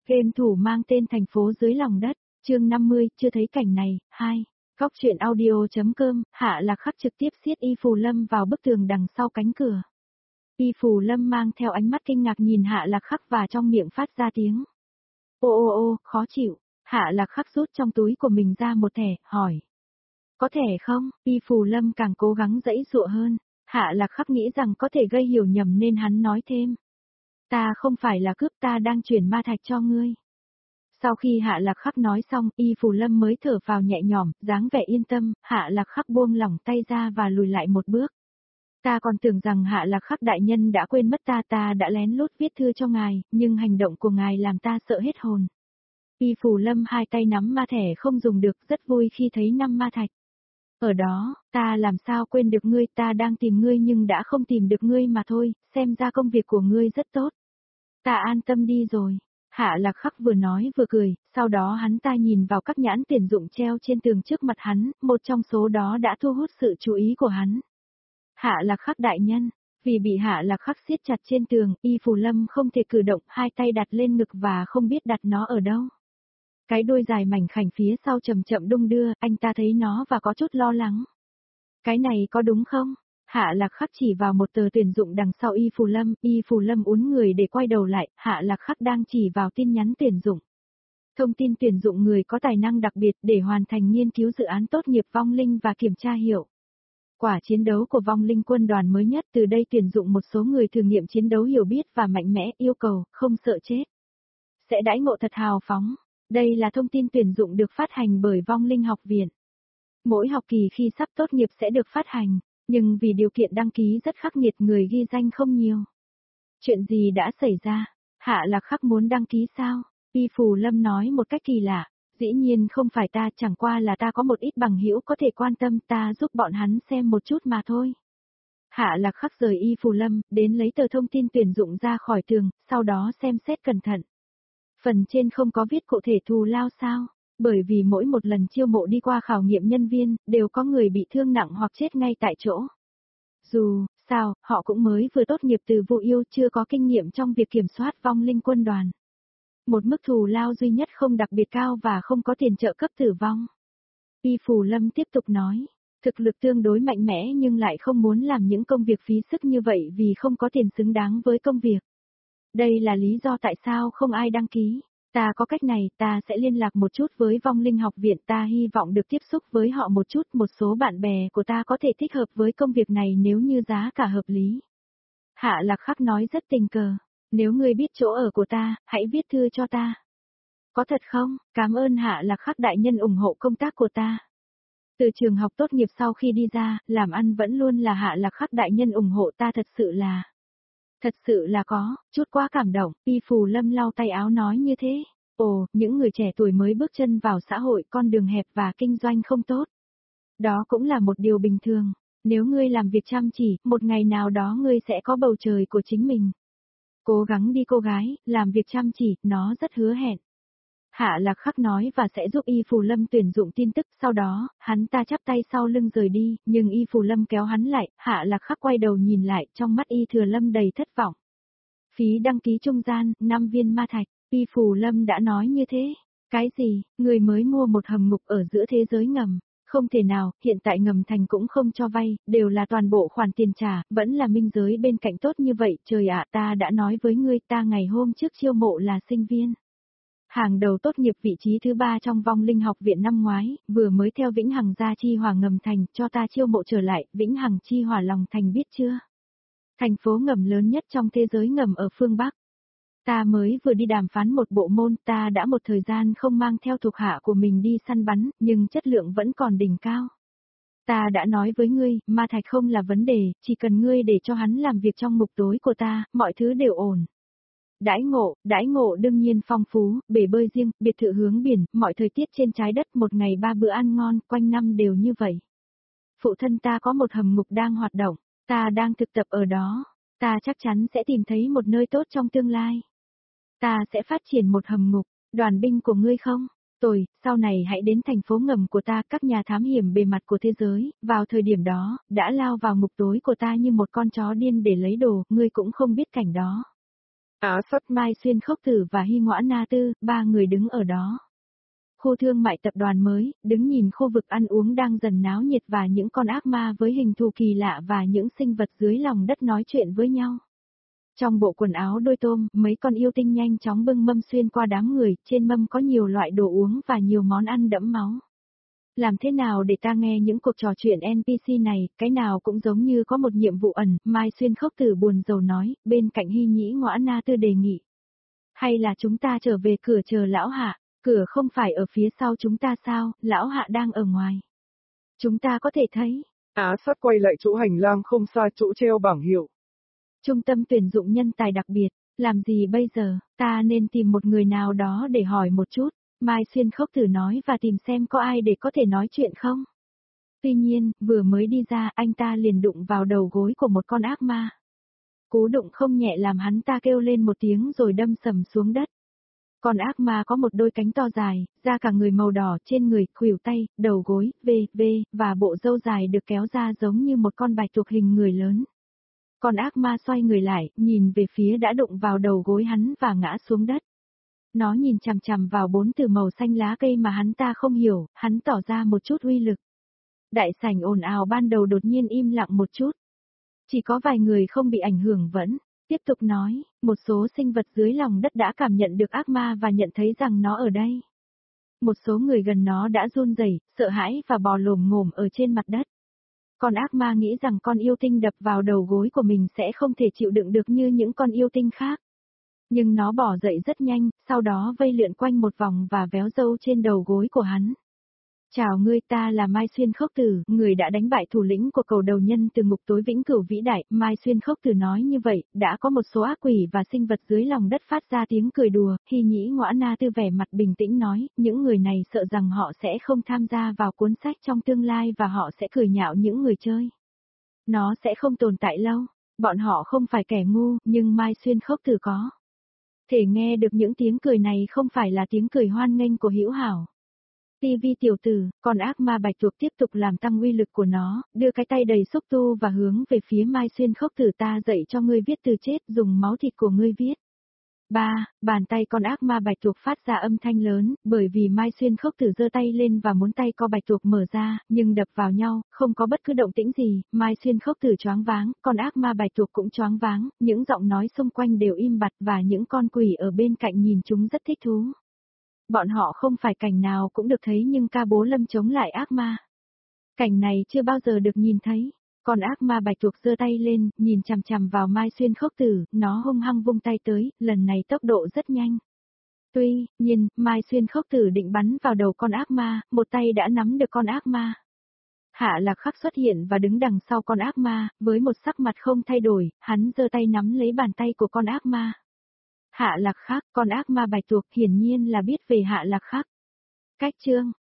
Game thủ mang tên Thành phố dưới lòng đất, chương 50, chưa thấy cảnh này, 2. Góc truyện audio.com, Hạ Lạc Khắc trực tiếp siết Y Phù Lâm vào bức tường đằng sau cánh cửa. Y Phù Lâm mang theo ánh mắt kinh ngạc nhìn Hạ Lạc Khắc và trong miệng phát ra tiếng. Ô, khó chịu. Hạ Lạc Khắc rút trong túi của mình ra một thẻ, hỏi. Có thẻ không? Y Phù Lâm càng cố gắng giãy giụa hơn. Hạ Lạc Khắc nghĩ rằng có thể gây hiểu nhầm nên hắn nói thêm. Ta không phải là cướp, ta đang chuyển ma thạch cho ngươi. Sau khi Hạ Lạc Khắc nói xong, Y Phù Lâm mới thở vào nhẹ nhõm, dáng vẻ yên tâm, Hạ Lạc Khắc buông lỏng tay ra và lùi lại một bước. Ta còn tưởng rằng Hạ Lạc Khắc đại nhân đã quên mất ta đã lén lút viết thư cho ngài, nhưng hành động của ngài làm ta sợ hết hồn. Y Phù Lâm hai tay nắm ma thẻ không dùng được, rất vui khi thấy 5 ma thạch. Ở đó, ta làm sao quên được ngươi, ta đang tìm ngươi nhưng đã không tìm được ngươi mà thôi, xem ra công việc của ngươi rất tốt. Ta an tâm đi rồi. Hạ Lạc Khắc vừa nói vừa cười, sau đó hắn ta nhìn vào các nhãn tiền dụng treo trên tường trước mặt hắn, một trong số đó đã thu hút sự chú ý của hắn. Hạ Lạc Khắc đại nhân, vì bị Hạ Lạc Khắc siết chặt trên tường, Y Phù Lâm không thể cử động, hai tay đặt lên ngực và không biết đặt nó ở đâu. Cái đuôi dài mảnh khảnh phía sau chậm chậm đung đưa, anh ta thấy nó và có chút lo lắng. Cái này có đúng không? Hạ Lạc Khắc chỉ vào một tờ tuyển dụng đằng sau Y Phù Lâm uốn người để quay đầu lại, Hạ Lạc Khắc đang chỉ vào tin nhắn tuyển dụng. Thông tin tuyển dụng người có tài năng đặc biệt để hoàn thành nghiên cứu dự án tốt nghiệp vong linh và kiểm tra hiệu quả chiến đấu của vong linh quân đoàn mới nhất, từ đây tuyển dụng một số người thử nghiệm chiến đấu hiểu biết và mạnh mẽ, yêu cầu, không sợ chết. Sẽ đãi ngộ thật hào phóng. Đây là thông tin tuyển dụng được phát hành bởi Vong Linh Học Viện. Mỗi học kỳ khi sắp tốt nghiệp sẽ được phát hành, nhưng vì điều kiện đăng ký rất khắc nghiệt người ghi danh không nhiều. Chuyện gì đã xảy ra? Hạ Lạc Khắc muốn đăng ký sao? Y Phù Lâm nói một cách kỳ lạ. Dĩ nhiên không phải ta, chẳng qua là ta có một ít bằng hữu có thể quan tâm, ta giúp bọn hắn xem một chút mà thôi. Hạ Lạc Khắc rời Y Phù Lâm, đến lấy tờ thông tin tuyển dụng ra khỏi tường, sau đó xem xét cẩn thận. Phần trên không có viết cụ thể thù lao sao, bởi vì mỗi một lần chiêu mộ đi qua khảo nghiệm nhân viên, đều có người bị thương nặng hoặc chết ngay tại chỗ. Dù sao, họ cũng mới vừa tốt nghiệp từ vụ yêu, chưa có kinh nghiệm trong việc kiểm soát vong linh quân đoàn. Một mức thù lao duy nhất không đặc biệt cao và không có tiền trợ cấp tử vong. Y Phù Lâm tiếp tục nói, thực lực tương đối mạnh mẽ nhưng lại không muốn làm những công việc phí sức như vậy vì không có tiền xứng đáng với công việc. Đây là lý do tại sao không ai đăng ký. Ta có cách này, ta sẽ liên lạc một chút với Vong Linh Học Viện, ta hy vọng được tiếp xúc với họ một chút, một số bạn bè của ta có thể thích hợp với công việc này nếu như giá cả hợp lý. Hạ Lạc Khắc nói rất tình cờ, nếu ngươi biết chỗ ở của ta, hãy viết thư cho ta. Có thật không? Cảm ơn Hạ Lạc Khắc đại nhân ủng hộ công tác của ta. Từ trường học tốt nghiệp sau khi đi ra, làm ăn vẫn luôn là Hạ Lạc Khắc đại nhân ủng hộ ta, Thật sự là có, chút quá cảm động, Y Phù Lâm lau tay áo nói như thế. Ồ, những người trẻ tuổi mới bước chân vào xã hội, con đường hẹp và kinh doanh không tốt. Đó cũng là một điều bình thường. Nếu ngươi làm việc chăm chỉ, một ngày nào đó ngươi sẽ có bầu trời của chính mình. Cố gắng đi cô gái, làm việc chăm chỉ, nó rất hứa hẹn. Hạ Lạc Khắc nói và sẽ giúp Y Phù Lâm tuyển dụng tin tức, sau đó, hắn ta chắp tay sau lưng rời đi, nhưng Y Phù Lâm kéo hắn lại, Hạ Lạc Khắc quay đầu nhìn lại, trong mắt Y Thừa Lâm đầy thất vọng. Phí đăng ký trung gian, 5 viên ma thạch, Y Phù Lâm đã nói như thế. Cái gì, người mới mua một hầm ngục ở giữa thế giới ngầm? Không thể nào, hiện tại ngầm thành cũng không cho vay, đều là toàn bộ khoản tiền trả, vẫn là minh giới bên cạnh tốt như vậy, trời ạ, ta đã nói với ngươi, ta ngày hôm trước chiêu mộ là sinh viên. Hàng đầu tốt nghiệp vị trí thứ 3 trong Vong Linh Học Viện năm ngoái, vừa mới theo Vĩnh Hằng ra Chi Hỏa ngầm thành, cho ta chiêu mộ trở lại, Vĩnh Hằng Chi Hỏa lòng thành biết chưa? Thành phố ngầm lớn nhất trong thế giới ngầm ở phương Bắc. Ta mới vừa đi đàm phán một bộ môn, ta đã một thời gian không mang theo thuộc hạ của mình đi săn bắn, nhưng chất lượng vẫn còn đỉnh cao. Ta đã nói với ngươi, ma thạch không là vấn đề, chỉ cần ngươi để cho hắn làm việc trong ngục tối của ta, mọi thứ đều ổn. Đãi ngộ đương nhiên phong phú, bể bơi riêng, biệt thự hướng biển, mọi thời tiết trên trái đất, một ngày 3 bữa ăn ngon, quanh năm đều như vậy. Phụ thân ta có một hầm ngục đang hoạt động, ta đang thực tập ở đó, ta chắc chắn sẽ tìm thấy một nơi tốt trong tương lai. Ta sẽ phát triển một hầm ngục, đoàn binh của ngươi không? Tồi, sau này hãy đến thành phố ngầm của ta, các nhà thám hiểm bề mặt của thế giới, vào thời điểm đó, đã lao vào ngục tối của ta như một con chó điên để lấy đồ, ngươi cũng không biết cảnh đó. Á Sắt, Mai Xuyên Khốc Tử và Hy Ngõa Na Tư, ba người đứng ở đó. Khu thương mại tập đoàn mới, đứng nhìn khu vực ăn uống đang dần náo nhiệt và những con ác ma với hình thù kỳ lạ và những sinh vật dưới lòng đất nói chuyện với nhau. Trong bộ quần áo đôi tôm, mấy con yêu tinh nhanh chóng bưng mâm xuyên qua đám người, trên mâm có nhiều loại đồ uống và nhiều món ăn đẫm máu. Làm thế nào để ta nghe những cuộc trò chuyện NPC này, cái nào cũng giống như có một nhiệm vụ ẩn, Mai Xuyên Khốc Tử buồn rầu nói, bên cạnh Hy Nhĩ Ngõa Na Tư đề nghị. Hay là chúng ta trở về cửa chờ lão hạ, cửa không phải ở phía sau chúng ta sao, lão hạ đang ở ngoài. Chúng ta có thể thấy. Á Sắt quay lại chỗ hành lang không xa chỗ treo bảng hiệu. Trung tâm tuyển dụng nhân tài đặc biệt, làm gì bây giờ, ta nên tìm một người nào đó để hỏi một chút, Mai Xuyên Khốc Tử nói và tìm xem có ai để có thể nói chuyện không. Tuy nhiên, vừa mới đi ra anh ta liền đụng vào đầu gối của một con ác ma. Cú đụng không nhẹ làm hắn ta kêu lên một tiếng rồi đâm sầm xuống đất. Con ác ma có một đôi cánh to dài, da cả người màu đỏ trên người, khuỷu tay, đầu gối, và bộ râu dài được kéo ra giống như một con bạch tuộc hình người lớn. Con ác ma xoay người lại, nhìn về phía đã đụng vào đầu gối hắn và ngã xuống đất. Nó nhìn chằm chằm vào bốn từ màu xanh lá cây mà hắn ta không hiểu, hắn tỏ ra một chút uy lực. Đại sảnh ồn ào ban đầu đột nhiên im lặng một chút. Chỉ có vài người không bị ảnh hưởng vẫn tiếp tục nói, một số sinh vật dưới lòng đất đã cảm nhận được ác ma và nhận thấy rằng nó ở đây. Một số người gần nó đã run rẩy, sợ hãi và bò lồm ngồm ở trên mặt đất. Con ác ma nghĩ rằng con yêu tinh đập vào đầu gối của mình sẽ không thể chịu đựng được như những con yêu tinh khác. Nhưng nó bỏ dậy rất nhanh, sau đó vây lượn quanh một vòng và véo râu trên đầu gối của hắn. Chào ngươi, ta là Mai Xuyên Khốc Tử, người đã đánh bại thủ lĩnh của cầu đầu nhân từ ngục tối vĩnh cửu vĩ đại. Mai Xuyên Khốc Tử nói như vậy, đã có một số ác quỷ và sinh vật dưới lòng đất phát ra tiếng cười đùa. Hy Nhĩ Ngõa Na Tư vẻ mặt bình tĩnh nói, những người này sợ rằng họ sẽ không tham gia vào cuốn sách trong tương lai và họ sẽ cười nhạo những người chơi. Nó sẽ không tồn tại lâu, bọn họ không phải kẻ ngu, nhưng Mai Xuyên Khốc Tử có thể nghe được những tiếng cười này không phải là tiếng cười hoan nghênh của hữu hảo. TV tiểu tử, con ác ma bạch tuộc tiếp tục làm tăng uy lực của nó, đưa cái tay đầy xúc tu và hướng về phía Mai Xuyên Khốc Tử, ta dạy cho ngươi viết từ chết, dùng máu thịt của ngươi viết. Bàn tay con ác ma bạch tuộc phát ra âm thanh lớn, bởi vì Mai Xuyên Khốc Tử giơ tay lên và muốn tay co bạch tuộc mở ra, nhưng đập vào nhau, không có bất cứ động tĩnh gì, Mai Xuyên Khốc Tử choáng váng, con ác ma bạch tuộc cũng choáng váng, những giọng nói xung quanh đều im bặt và những con quỷ ở bên cạnh nhìn chúng rất thích thú. Bọn họ không phải cảnh nào cũng được thấy nhưng ca bố lâm chống lại ác ma. Cảnh này chưa bao giờ được nhìn thấy. Con ác ma bạch tuộc giơ tay lên, nhìn chằm chằm vào Mai Xuyên Khốc Tử, nó hung hăng vung tay tới, lần này tốc độ rất nhanh. Tuy nhiên, Mai Xuyên Khốc Tử định bắn vào đầu con ác ma, một tay đã nắm được con ác ma. Hạ Lạc Khắc xuất hiện và đứng đằng sau con ác ma, với một sắc mặt không thay đổi, hắn giơ tay nắm lấy bàn tay của con ác ma. Hạ Lạc Khắc, con ác ma bạch tuộc hiển nhiên là biết về Hạ Lạc Khắc. Cách chương